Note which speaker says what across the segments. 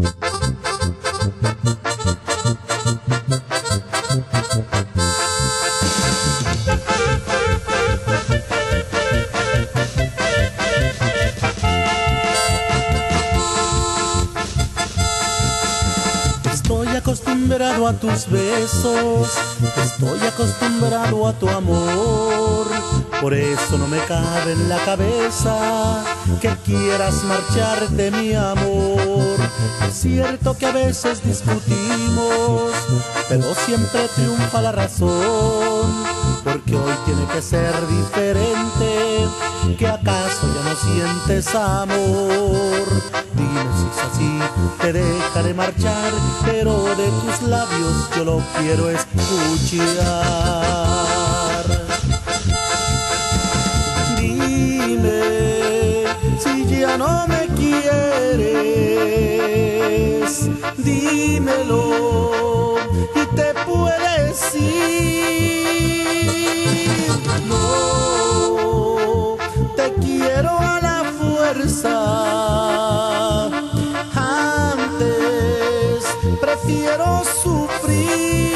Speaker 1: Estoy acostumbrado a tus besos, estoy acostumbrado a tu amor. Por eso no me cabe en la cabeza que quieras marcharte, mi amor. Es cierto que a veces discutimos, pero siempre triunfa la razón. Porque hoy tiene que ser diferente, ¿que acaso ya no sientes amor? Dime si es así, te dejaré marchar, pero de tus labios yo lo quiero escuchar. Dime si ya no me quieres, dímelo y te puedes ir. No, te quiero a la fuerza, antes prefiero sufrir.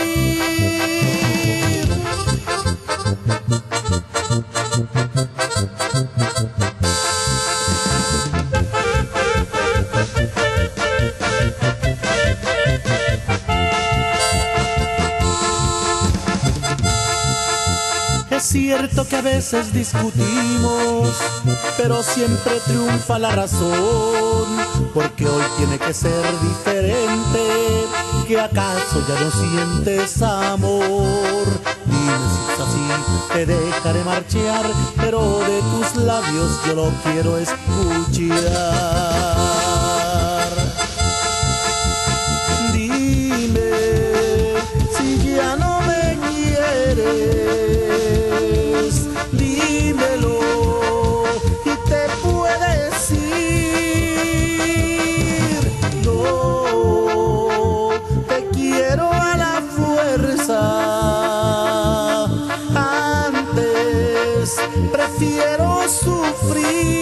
Speaker 1: Es cierto que a veces discutimos, pero siempre triunfa la razón. Porque hoy tiene que ser diferente, ¿que acaso ya no sientes amor? Dime si es así, te dejaré marchar, pero de tus labios yo lo quiero escuchar. Dime si ya no me quieres, dímelo y te puedes ir. No, te quiero a la fuerza, antes prefiero sufrir.